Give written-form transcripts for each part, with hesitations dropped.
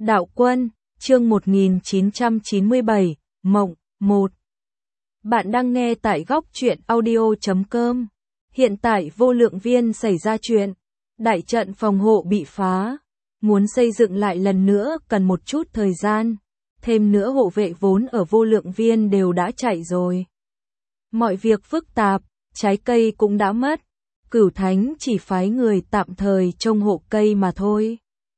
Đạo Quân, chương 1997, Mộng, 1. Bạn đang nghe tại góc truyện audio.com. Hiện tại Vô Lượng Viên xảy ra chuyện. Đại trận phòng hộ bị phá. Muốn xây dựng lại lần nữa cần một chút thời gian. Thêm nữa hộ vệ vốn ở Vô Lượng Viên đều đã chạy rồi. Mọi việc phức tạp, trái cây cũng đã mất. Cửu Thánh chỉ phái người tạm thời trông hộ cây mà thôi.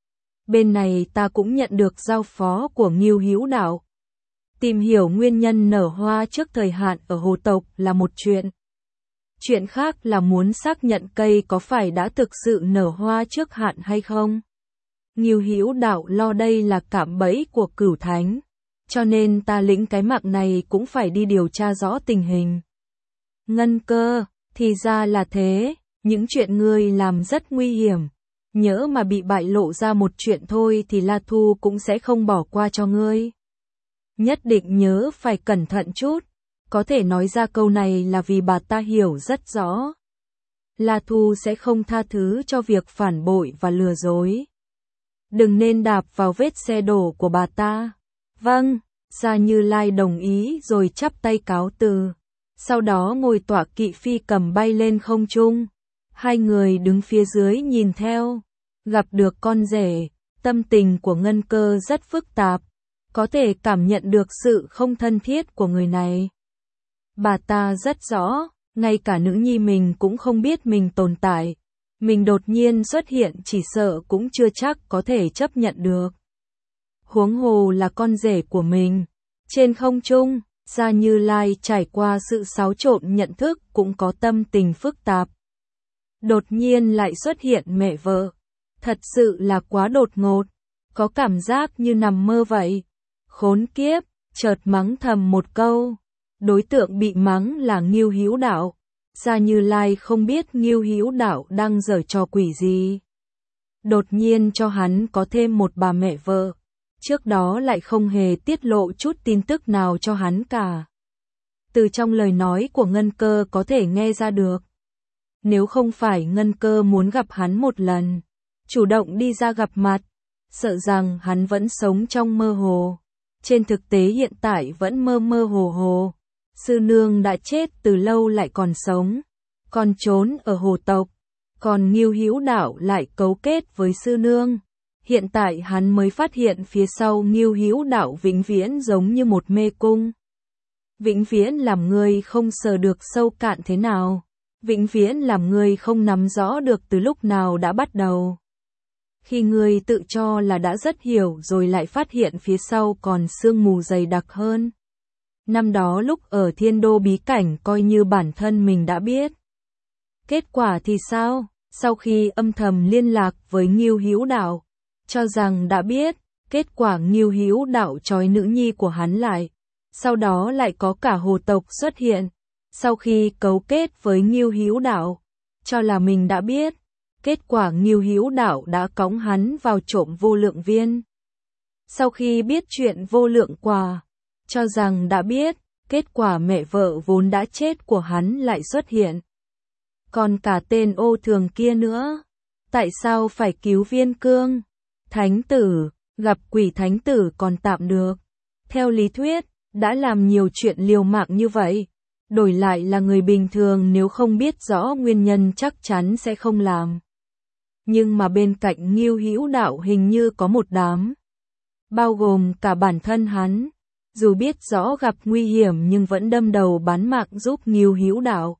Bên này ta cũng nhận được giao phó của Ngưu Hữu Đạo. Tìm hiểu nguyên nhân nở hoa trước thời hạn ở hồ tộc là một chuyện. Chuyện khác là muốn xác nhận cây có phải đã thực sự nở hoa trước hạn hay không. Ngưu Hữu Đạo lo đây là cạm bẫy của Cửu Thánh, cho nên ta lĩnh cái mạng này cũng phải đi điều tra rõ tình hình. Ngân Cơ, thì ra là thế, những chuyện ngươi làm rất nguy hiểm. Nhỡ mà bị bại lộ ra một chuyện thôi thì La Thu cũng sẽ không bỏ qua cho ngươi. Nhất định nhớ phải cẩn thận chút. Có thể nói ra câu này là vì bà ta hiểu rất rõ. La Thu sẽ không tha thứ cho việc phản bội và lừa dối. Đừng nên đạp vào vết xe đổ của bà ta. Vâng, Gia Như Lai đồng ý rồi chắp tay cáo từ. Sau đó ngồi tọa kỵ phi cầm bay lên không trung. Hai người đứng phía dưới nhìn theo. Gặp được con rể, tâm tình của Ngân Cơ rất phức tạp. Có thể cảm nhận được sự không thân thiết của người này. Bà ta rất rõ, ngay cả nữ nhi mình cũng không biết mình tồn tại. Mình đột nhiên xuất hiện chỉ sợ cũng chưa chắc có thể chấp nhận được. Huống hồ là con rể của mình. Trên không trung, Gia Như Lai trải qua sự xáo trộn nhận thức cũng có tâm tình phức tạp. Đột nhiên lại xuất hiện mẹ vợ. Thật sự là quá đột ngột. Có cảm giác như nằm mơ vậy. Khốn kiếp, chợt mắng thầm một câu. Đối tượng bị mắng là Ngưu Hữu Đạo. Gia Như Lai không biết Ngưu Hữu Đạo đang giở trò quỷ gì. Đột nhiên cho hắn có thêm một bà mẹ vợ. Trước đó lại không hề tiết lộ chút tin tức nào cho hắn cả. Từ trong lời nói của Ngân Cơ có thể nghe ra được. Nếu không phải Ngân Cơ muốn gặp hắn một lần, chủ động đi ra gặp mặt, sợ rằng hắn vẫn sống trong mơ hồ. Trên thực tế hiện tại vẫn mơ mơ hồ hồ. Sư nương đã chết từ lâu lại còn sống, còn trốn ở hồ tộc, còn Ngưu Hữu Đạo lại cấu kết với sư nương. Hiện tại hắn mới phát hiện phía sau Ngưu Hữu Đạo vĩnh viễn giống như một mê cung. Vĩnh viễn làm người không sờ được sâu cạn thế nào. Vĩnh viễn làm người không nắm rõ được từ lúc nào đã bắt đầu. Khi người tự cho là đã rất hiểu rồi lại phát hiện phía sau còn sương mù dày đặc hơn. Năm đó lúc ở Thiên Đô bí cảnh coi như bản thân mình đã biết. Kết quả thì sao? Sau khi âm thầm liên lạc với Ngưu Hữu Đạo, cho rằng đã biết, kết quả Ngưu Hữu Đạo trói nữ nhi của hắn lại. Sau đó lại có cả hồ tộc xuất hiện. Sau khi cấu kết với Ngưu Hữu Đạo, cho là mình đã biết, kết quả Ngưu Hữu Đạo đã cõng hắn vào trộm Vô Lượng Viên. Sau khi biết chuyện Vô Lượng Quả, cho rằng đã biết, kết quả mẹ vợ vốn đã chết của hắn lại xuất hiện. Còn cả tên ô thường kia nữa, tại sao phải cứu Viên Cương? Thánh tử, gặp quỷ thánh tử còn tạm được. Theo lý thuyết, đã làm nhiều chuyện liều mạng như vậy. Đổi lại là người bình thường nếu không biết rõ nguyên nhân chắc chắn sẽ không làm. Nhưng mà bên cạnh Ngưu Hữu Đạo hình như có một đám. Bao gồm cả bản thân hắn. Dù biết rõ gặp nguy hiểm nhưng vẫn đâm đầu bán mạng giúp Ngưu Hữu Đạo.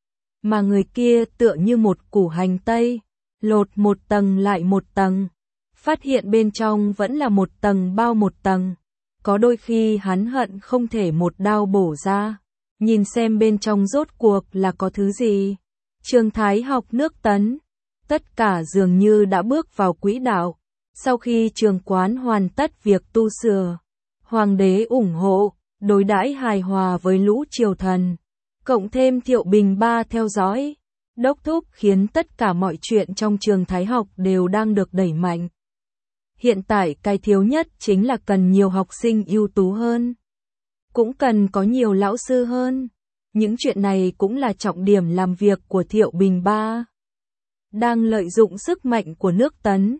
Mà người kia tựa như một củ hành tây. Lột một tầng lại một tầng. Phát hiện bên trong vẫn là một tầng bao một tầng. Có đôi khi hắn hận không thể một đao bổ ra. Nhìn xem bên trong rốt cuộc là có thứ gì. Trường Thái học nước Tấn. Tất cả dường như đã bước vào quỹ đạo. Sau khi trường quán hoàn tất việc tu sửa, Hoàng đế ủng hộ, đối đãi hài hòa với lũ triều thần. Cộng thêm Thiệu Bình Ba theo dõi, đốc thúc khiến tất cả mọi chuyện trong trường Thái học đều đang được đẩy mạnh. Hiện tại cái thiếu nhất chính là cần nhiều học sinh ưu tú hơn. Cũng cần có nhiều lão sư hơn. Những chuyện này cũng là trọng điểm làm việc của Thiệu Bình Ba. Đang lợi dụng sức mạnh của nước Tấn,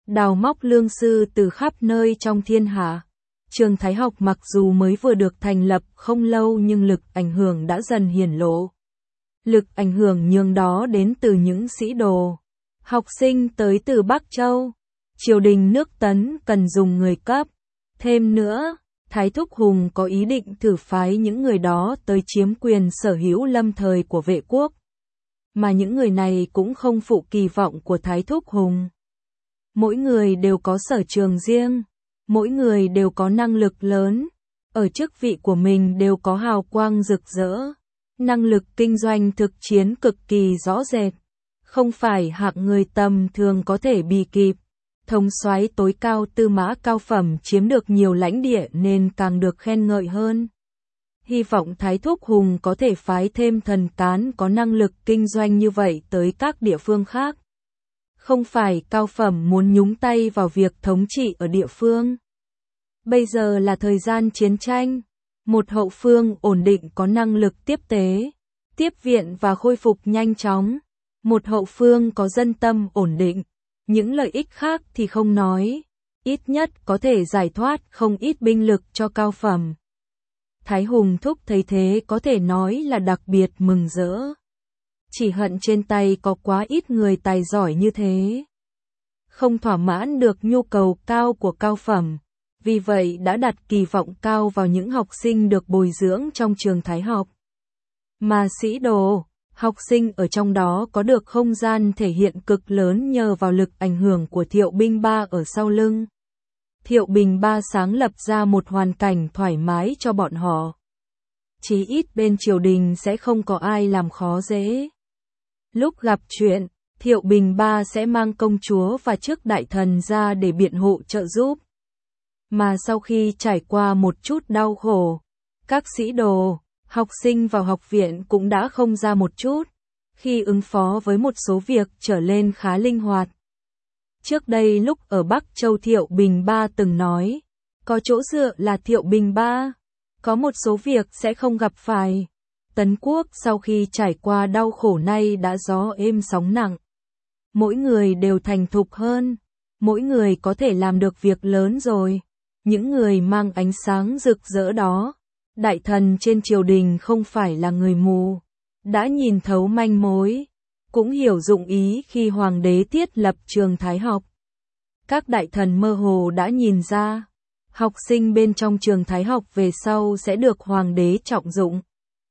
đào móc lương sư từ khắp nơi trong thiên hạ. Trường Thái học mặc dù mới vừa được thành lập không lâu nhưng lực ảnh hưởng đã dần hiển lộ. Lực ảnh hưởng nhường đó đến từ những sĩ đồ, học sinh tới từ Bắc Châu. Triều đình nước Tấn cần dùng người cấp. Thêm nữa, Thái Thúc Hùng có ý định thử phái những người đó tới chiếm quyền sở hữu lâm thời của vệ quốc. Mà những người này cũng không phụ kỳ vọng của Thái Thúc Hùng. Mỗi người đều có sở trường riêng, mỗi người đều có năng lực lớn, ở chức vị của mình đều có hào quang rực rỡ, năng lực kinh doanh thực chiến cực kỳ rõ rệt, không phải hạng người tầm thường có thể bì kịp. Thống soái tối cao Tư Mã Cao Phẩm chiếm được nhiều lãnh địa nên càng được khen ngợi hơn. Hy vọng Thái Thúc Hùng có thể phái thêm thần cán có năng lực kinh doanh như vậy tới các địa phương khác. Không phải Cao Phẩm muốn nhúng tay vào việc thống trị ở địa phương. Bây giờ là thời gian chiến tranh, một hậu phương ổn định có năng lực tiếp tế, tiếp viện và khôi phục nhanh chóng, một hậu phương có dân tâm ổn định, những lợi ích khác thì không nói, ít nhất có thể giải thoát không ít binh lực cho Cao Phẩm. Thái Hùng Thúc thấy thế có thể nói là đặc biệt mừng rỡ. Chỉ hận trên tay có quá ít người tài giỏi như thế. Không thỏa mãn được nhu cầu cao của Cao Phẩm, vì vậy đã đặt kỳ vọng cao vào những học sinh được bồi dưỡng trong trường Thái học. Mà sĩ đồ, học sinh ở trong đó có được không gian thể hiện cực lớn nhờ vào lực ảnh hưởng của Thiệu Binh Ba ở sau lưng. Thiệu Bình Ba sáng lập ra một hoàn cảnh thoải mái cho bọn họ. Chí ít bên triều đình sẽ không có ai làm khó dễ. Lúc gặp chuyện, Thiệu Bình Ba sẽ mang công chúa và chức đại thần ra để biện hộ trợ giúp. Mà sau khi trải qua một chút đau khổ, các sĩ đồ, học sinh vào học viện cũng đã không ra một chút, khi ứng phó với một số việc trở lên khá linh hoạt. Trước đây lúc ở Bắc Châu Thiệu Bình Ba từng nói, có chỗ dựa là Thiệu Bình Ba, có một số việc sẽ không gặp phải. Tấn quốc sau khi trải qua đau khổ nay đã gió êm sóng nặng. Mỗi người đều thành thục hơn, mỗi người có thể làm được việc lớn rồi. Những người mang ánh sáng rực rỡ đó, đại thần trên triều đình không phải là người mù, đã nhìn thấu manh mối, cũng hiểu dụng ý khi hoàng đế thiết lập trường Thái học. Các đại thần mơ hồ đã nhìn ra, học sinh bên trong trường Thái học về sau sẽ được hoàng đế trọng dụng.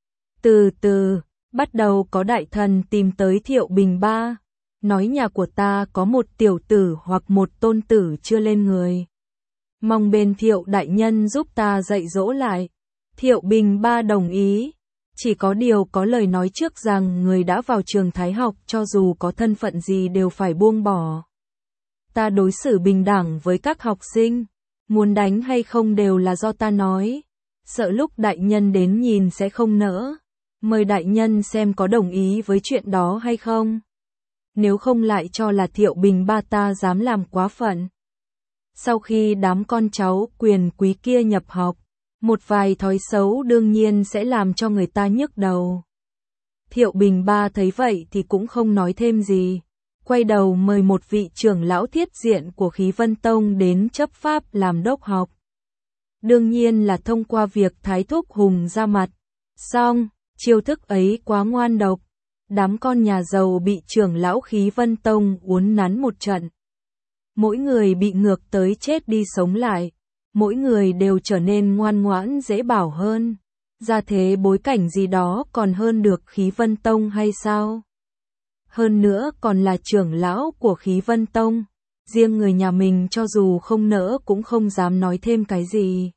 Từ từ, bắt đầu có đại thần tìm tới Thiệu Bình Ba, nói nhà của ta có một tiểu tử hoặc một tôn tử chưa lên người. Mong bên Thiệu đại nhân giúp ta dạy dỗ lại. Thiệu Bình Ba đồng ý, chỉ có điều có lời nói trước rằng người đã vào trường Thái học cho dù có thân phận gì đều phải buông bỏ. Ta đối xử bình đẳng với các học sinh, muốn đánh hay không đều là do ta nói, sợ lúc đại nhân đến nhìn sẽ không nỡ, mời đại nhân xem có đồng ý với chuyện đó hay không. Nếu không lại cho là Thiệu Bình Ba ta dám làm quá phận. Sau khi đám con cháu quyền quý kia nhập học, một vài thói xấu đương nhiên sẽ làm cho người ta nhức đầu. Thiệu Bình Ba thấy vậy thì cũng không nói thêm gì, quay đầu mời một vị trưởng lão thiết diện của Khí Vân Tông đến chấp pháp làm đốc học. Đương nhiên là thông qua việc Thái Thúc Hùng ra mặt. Xong, chiêu thức ấy quá ngoan độc, đám con nhà giàu bị trưởng lão Khí Vân Tông uốn nắn một trận. Mỗi người bị ngược tới chết đi sống lại, mỗi người đều trở nên ngoan ngoãn dễ bảo hơn. Ra thế bối cảnh gì đó còn hơn được Khí Vân Tông hay sao? Hơn nữa còn là trưởng lão của Khí Vân Tông, riêng người nhà mình cho dù không nỡ cũng không dám nói thêm cái gì.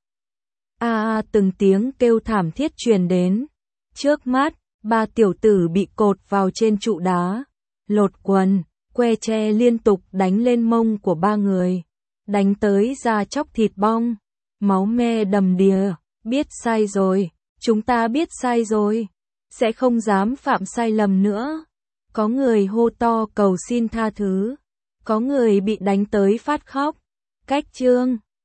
Từng tiếng kêu thảm thiết truyền đến. Trước mắt, ba tiểu tử bị cột vào trên trụ đá, lột quần, que tre liên tục đánh lên mông của ba người, đánh tới da chóc thịt bong, máu me đầm đìa. Biết sai rồi, chúng ta biết sai rồi, sẽ không dám phạm sai lầm nữa. Có người hô to cầu xin tha thứ, có người bị đánh tới phát khóc. Cách chương